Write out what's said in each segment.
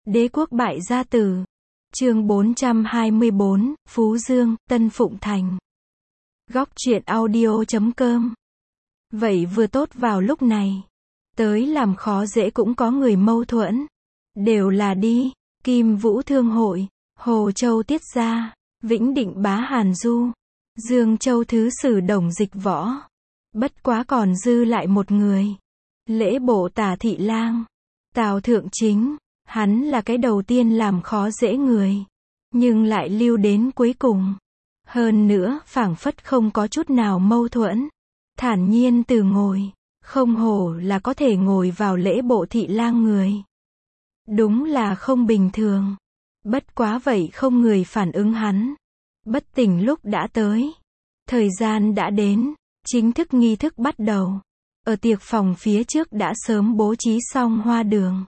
Đế quốc bại gia tử. Chương 424, Phú Dương, Tân Phụng Thành. Góc truyện audio.com. Vậy vừa tốt vào lúc này. Tới làm khó dễ cũng có người mâu thuẫn. Đều là đi, Kim Vũ Thương Hội, Hồ Châu Tiết Gia, Vĩnh Định Bá Hàn Du, Dương Châu Thứ Sử Đồng Dịch Võ. Bất quá còn dư lại một người. Lễ bộ Tả Thị Lang, Tào Thượng Chính. Hắn là cái đầu tiên làm khó dễ người, nhưng lại lưu đến cuối cùng. Hơn nữa, phảng phất không có chút nào mâu thuẫn. Thản nhiên từ ngồi, không hổ là có thể ngồi vào lễ bộ thị lang người. Đúng là không bình thường. Bất quá vậy không người phản ứng hắn. Bất tỉnh lúc đã tới. Thời gian đã đến, chính thức nghi thức bắt đầu. Ở tiệc phòng phía trước đã sớm bố trí xong hoa đường.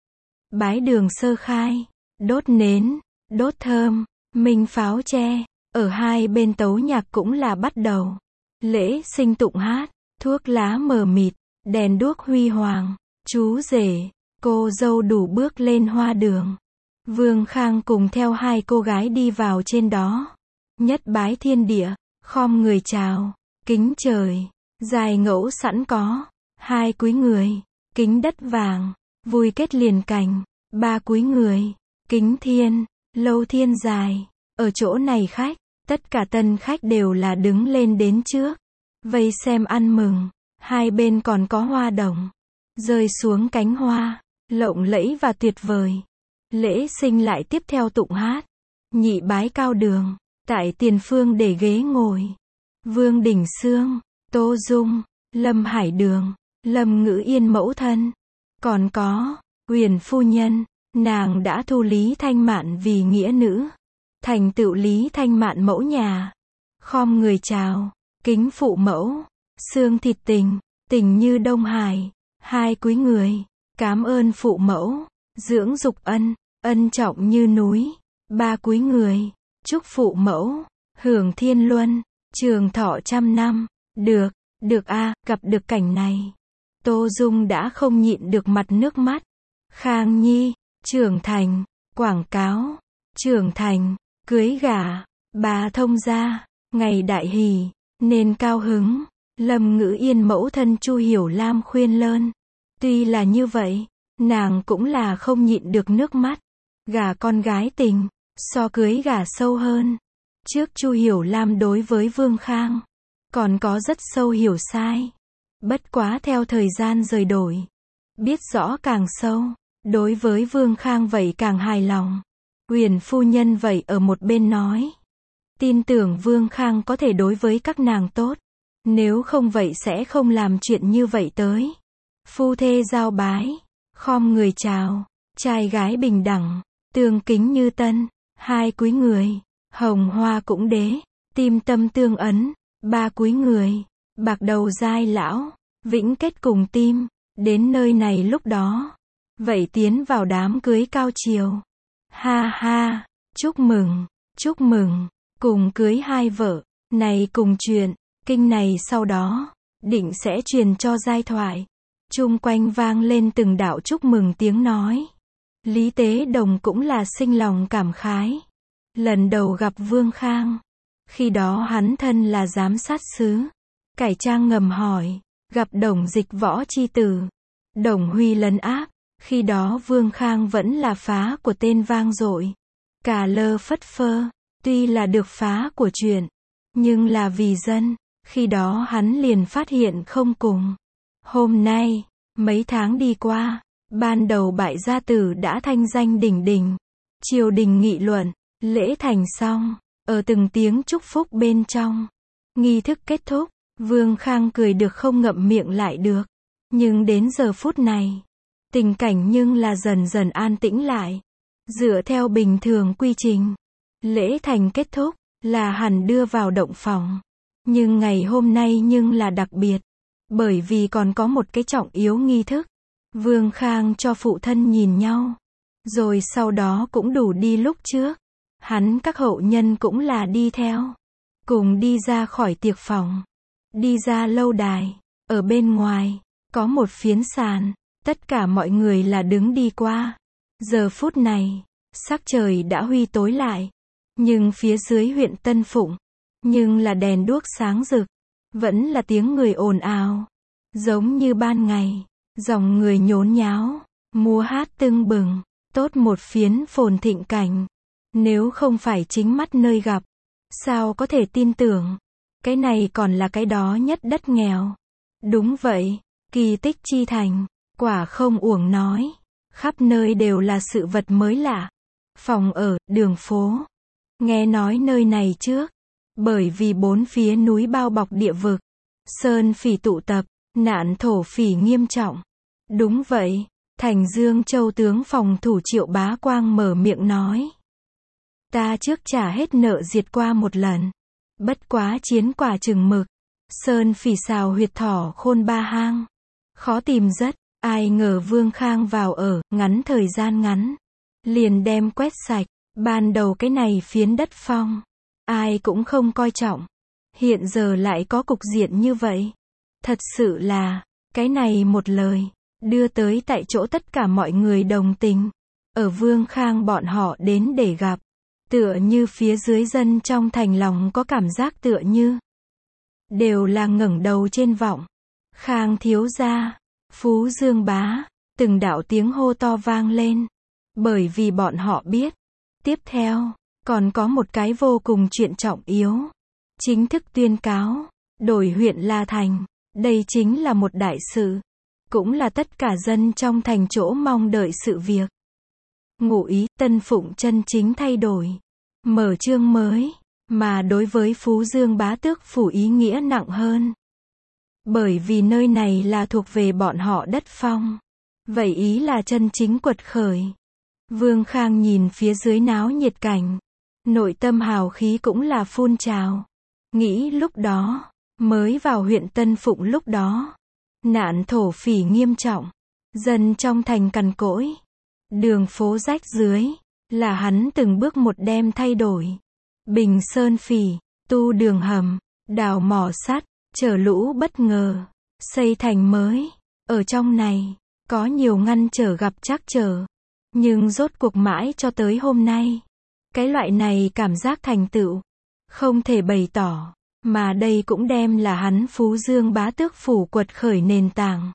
Bái đường sơ khai, đốt nến, đốt thơm, minh pháo tre, ở hai bên tấu nhạc cũng là bắt đầu. Lễ sinh tụng hát, thuốc lá mờ mịt, đèn đuốc huy hoàng, chú rể, cô dâu đủ bước lên hoa đường. Vương Khang cùng theo hai cô gái đi vào trên đó. Nhất bái thiên địa, khom người chào, kính trời, dài ngẫu sẵn có, hai cúi người, kính đất vàng. Vui kết liền cành, ba cúi người, kính thiên, lâu thiên dài. Ở chỗ này khách, tất cả tân khách đều là đứng lên đến trước, vây xem ăn mừng. Hai bên còn có hoa đồng, rơi xuống cánh hoa, lộng lẫy và tuyệt vời. Lễ sinh lại tiếp theo tụng hát, nhị bái cao đường, tại tiền phương để ghế ngồi. Vương Đình Sương, Tô Dung, Lâm Hải Đường, Lâm Ngữ Yên mẫu thân. Còn có, Huyền phu nhân, nàng đã thu Lý Thanh Mạn vì nghĩa nữ. Thành tựu Lý Thanh Mạn mẫu nhà. Khom người chào, kính phụ mẫu, xương thịt tình, tình như Đông Hải. Hai cúi người, cám ơn phụ mẫu, dưỡng dục ân, ân trọng như núi. Ba cúi người, chúc phụ mẫu, hưởng thiên luân, trường thọ trăm năm. Được a, gặp được cảnh này. Tô Dung đã không nhịn được mặt nước mắt. Khang Nhi, trưởng thành, quảng cáo, trưởng thành, cưới gả, bà thông gia, ngày đại hỷ, nên cao hứng. Lâm Ngữ Yên mẫu thân Chu Hiểu Lam khuyên lơn. Tuy là như vậy, nàng cũng là không nhịn được nước mắt. Gả con gái tình, so cưới gả sâu hơn. Trước Chu Hiểu Lam đối với Vương Khang, còn có rất sâu hiểu sai. Bất quá theo thời gian rời đổi, biết rõ càng sâu, đối với Vương Khang vậy càng hài lòng. Huyền phu nhân vậy ở một bên nói, tin tưởng Vương Khang có thể đối với các nàng tốt, nếu không vậy sẽ không làm chuyện như vậy tới. Phu thê giao bái, khom người chào, trai gái bình đẳng, tương kính như tân, hai cúi người, hồng hoa cũng đế, tim tâm tương ấn. Ba cúi người, bạc đầu giai lão, vĩnh kết cùng tim. Đến nơi này lúc đó, vậy tiến vào đám cưới cao chiều. Ha ha, chúc mừng, cùng cưới hai vợ, này cùng chuyện, kinh này sau đó, định sẽ truyền cho giai thoại. Chung quanh vang lên từng đạo chúc mừng tiếng nói. Lý Tế Đồng cũng là sinh lòng cảm khái. Lần đầu gặp Vương Khang, khi đó hắn thân là giám sát sứ. Cải trang ngầm hỏi, gặp Đồng Dịch Võ chi tử, Đồng Huy lấn áp, khi đó Vương Khang vẫn là phá của tên vang dội. Cả lơ phất phơ, tuy là được phá của chuyện, nhưng là vì dân, khi đó hắn liền phát hiện không cùng. Hôm nay, mấy tháng đi qua, ban đầu bại gia tử đã thanh danh đỉnh đỉnh. Triều đình nghị luận, lễ thành xong, ở từng tiếng chúc phúc bên trong. Nghi thức kết thúc, Vương Khang cười được không ngậm miệng lại được. Nhưng đến giờ phút này, tình cảnh nhưng là dần dần an tĩnh lại. Dựa theo bình thường quy trình, lễ thành kết thúc, là hẳn đưa vào động phòng. Nhưng ngày hôm nay nhưng là đặc biệt. Bởi vì còn có một cái trọng yếu nghi thức. Vương Khang cho phụ thân nhìn nhau. Rồi sau đó cũng đủ đi lúc trước. Hắn các hậu nhân cũng là đi theo. Cùng đi ra khỏi tiệc phòng. Đi ra lâu đài. Ở bên ngoài, có một phiến sàn. Tất cả mọi người là đứng đi qua. Giờ phút này, sắc trời đã huy tối lại. Nhưng phía dưới huyện Tân Phụng, nhưng là đèn đuốc sáng rực, vẫn là tiếng người ồn ào. Giống như ban ngày, dòng người nhốn nháo, múa hát tưng bừng, tốt một phiến phồn thịnh cảnh. Nếu không phải chính mắt nơi gặp, sao có thể tin tưởng, cái này còn là cái đó nhất đất nghèo. Đúng vậy, kỳ tích chi thành, quả không uổng nói, khắp nơi đều là sự vật mới lạ. Phòng ở, đường phố. Nghe nói nơi này trước, bởi vì bốn phía núi bao bọc địa vực, sơn phỉ tụ tập, nạn thổ phỉ nghiêm trọng. Đúng vậy, thành Dương Châu tướng phòng thủ Triệu Bá Quang mở miệng nói. Ta trước trả hết nợ diệt qua một lần. Bất quá chiến quả chừng mực. Sơn phỉ xào huyệt thỏ khôn ba hang. Khó tìm rất, ai ngờ Vương Khang vào ở, ngắn thời gian ngắn. Liền đem quét sạch, ban đầu cái này phiến đất phong. Ai cũng không coi trọng. Hiện giờ lại có cục diện như vậy. Thật sự là, cái này một lời, đưa tới tại chỗ tất cả mọi người đồng tình. Ở Vương Khang bọn họ đến để gặp. Tựa như phía dưới dân trong thành lòng có cảm giác tựa như đều là ngẩng đầu trên vọng. Khang thiếu gia, Phú Dương bá, từng đạo tiếng hô to vang lên. Bởi vì bọn họ biết, tiếp theo, còn có một cái vô cùng chuyện trọng yếu. Chính thức tuyên cáo, đổi huyện La Thành. Đây chính là một đại sự. Cũng là tất cả dân trong thành chỗ mong đợi sự việc. Ngụ ý, Tân Phụng chân chính thay đổi. Mở chương mới, mà đối với Phú Dương bá tước phủ ý nghĩa nặng hơn. Bởi vì nơi này là thuộc về bọn họ đất phong. Vậy ý là chân chính quật khởi. Vương Khang nhìn phía dưới náo nhiệt cảnh. Nội tâm hào khí cũng là phun trào. Nghĩ lúc đó, mới vào huyện Tân Phụng lúc đó. Nạn thổ phỉ nghiêm trọng. Dân trong thành cằn cỗi. Đường phố rách dưới. Là hắn từng bước một đem thay đổi. Bình sơn phỉ, tu đường hầm, đào mỏ sắt, chở lũ bất ngờ, xây thành mới. Ở trong này, có nhiều ngăn trở gặp trắc trở. Nhưng rốt cuộc mãi cho tới hôm nay. Cái loại này cảm giác thành tựu, không thể bày tỏ. Mà đây cũng đem là hắn Phú Dương bá tước phủ quật khởi nền tảng.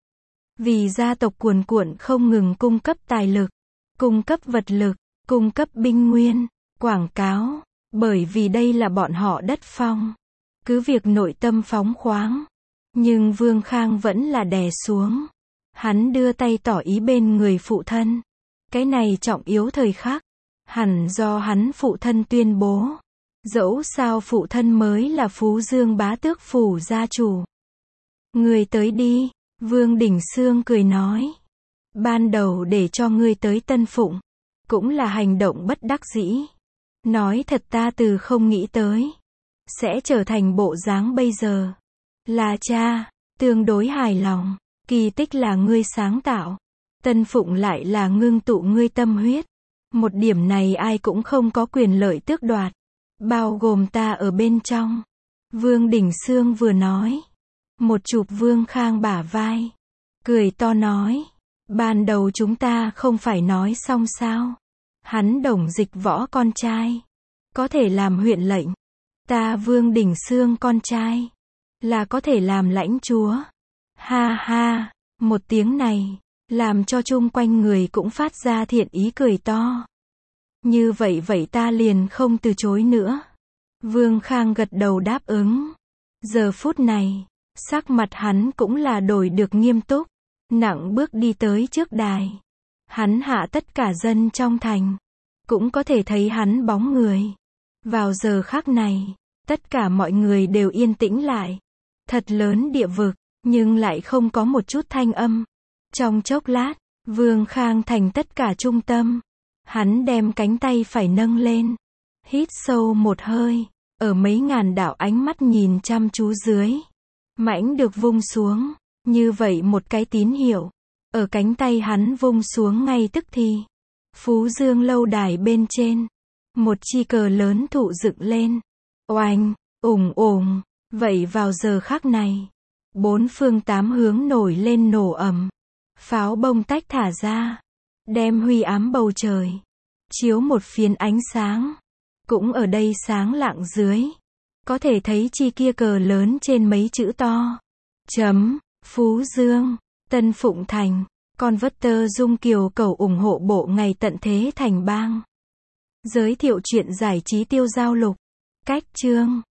Vì gia tộc cuồn cuộn không ngừng cung cấp tài lực, cung cấp vật lực, cung cấp binh nguyên, quảng cáo, bởi vì đây là bọn họ đất phong. Cứ việc nội tâm phóng khoáng, nhưng Vương Khang vẫn là đè xuống. Hắn đưa tay tỏ ý bên người phụ thân. Cái này trọng yếu thời khắc, hẳn do hắn phụ thân tuyên bố. Dẫu sao phụ thân mới là Phú Dương bá tước phủ gia chủ. Người tới đi, Vương Đình Xương cười nói. Ban đầu để cho ngươi tới Tân Phụng, cũng là hành động bất đắc dĩ. Nói thật ta từ không nghĩ tới, sẽ trở thành bộ dáng bây giờ. Là cha, tương đối hài lòng, kỳ tích là ngươi sáng tạo. Tân Phụng lại là ngưng tụ ngươi tâm huyết. Một điểm này ai cũng không có quyền lợi tước đoạt. Bao gồm ta ở bên trong. Vương Đình Xương vừa nói. Một chụp Vương Khang bả vai. Cười to nói. Ban đầu chúng ta không phải nói xong sao. Hắn Đồng Dịch Võ con trai. Có thể làm huyện lệnh. Ta Vương Đình Xương con trai. Là có thể làm lãnh chúa. Ha ha. Một tiếng này. Làm cho chung quanh người cũng phát ra thiện ý cười to. Như vậy ta liền không từ chối nữa. Vương Khang gật đầu đáp ứng. Giờ phút này, sắc mặt hắn cũng là đổi được nghiêm túc. Nặng bước đi tới trước đài. Hắn hạ tất cả dân trong thành. Cũng có thể thấy hắn bóng người. Vào giờ khắc này, tất cả mọi người đều yên tĩnh lại. Thật lớn địa vực, nhưng lại không có một chút thanh âm. Trong chốc lát, Vương Khang thành tất cả trung tâm. Hắn đem cánh tay phải nâng lên. Hít sâu một hơi. Ở mấy ngàn đạo ánh mắt nhìn chăm chú dưới. Mãnh được vung xuống. Như vậy một cái tín hiệu. Ở cánh tay hắn vung xuống ngay tức thì. Phú Dương lâu đài bên trên. Một chi cờ lớn thụ dựng lên. Oanh, ủng ủng. Vậy vào giờ khắc này. Bốn phương tám hướng nổi lên nổ ầm. Pháo bông tách thả ra. đem huy ám bầu trời, chiếu một phiến ánh sáng. Cũng ở đây sáng lạng dưới, có thể thấy chi kia cờ lớn trên mấy chữ to. Chấm, Phú Dương, Tân Phụng Thành. Con vất tơ Dung Kiều cầu ủng hộ bộ ngày tận thế thành bang. Giới thiệu chuyện giải trí tiêu giao lục. Cách chương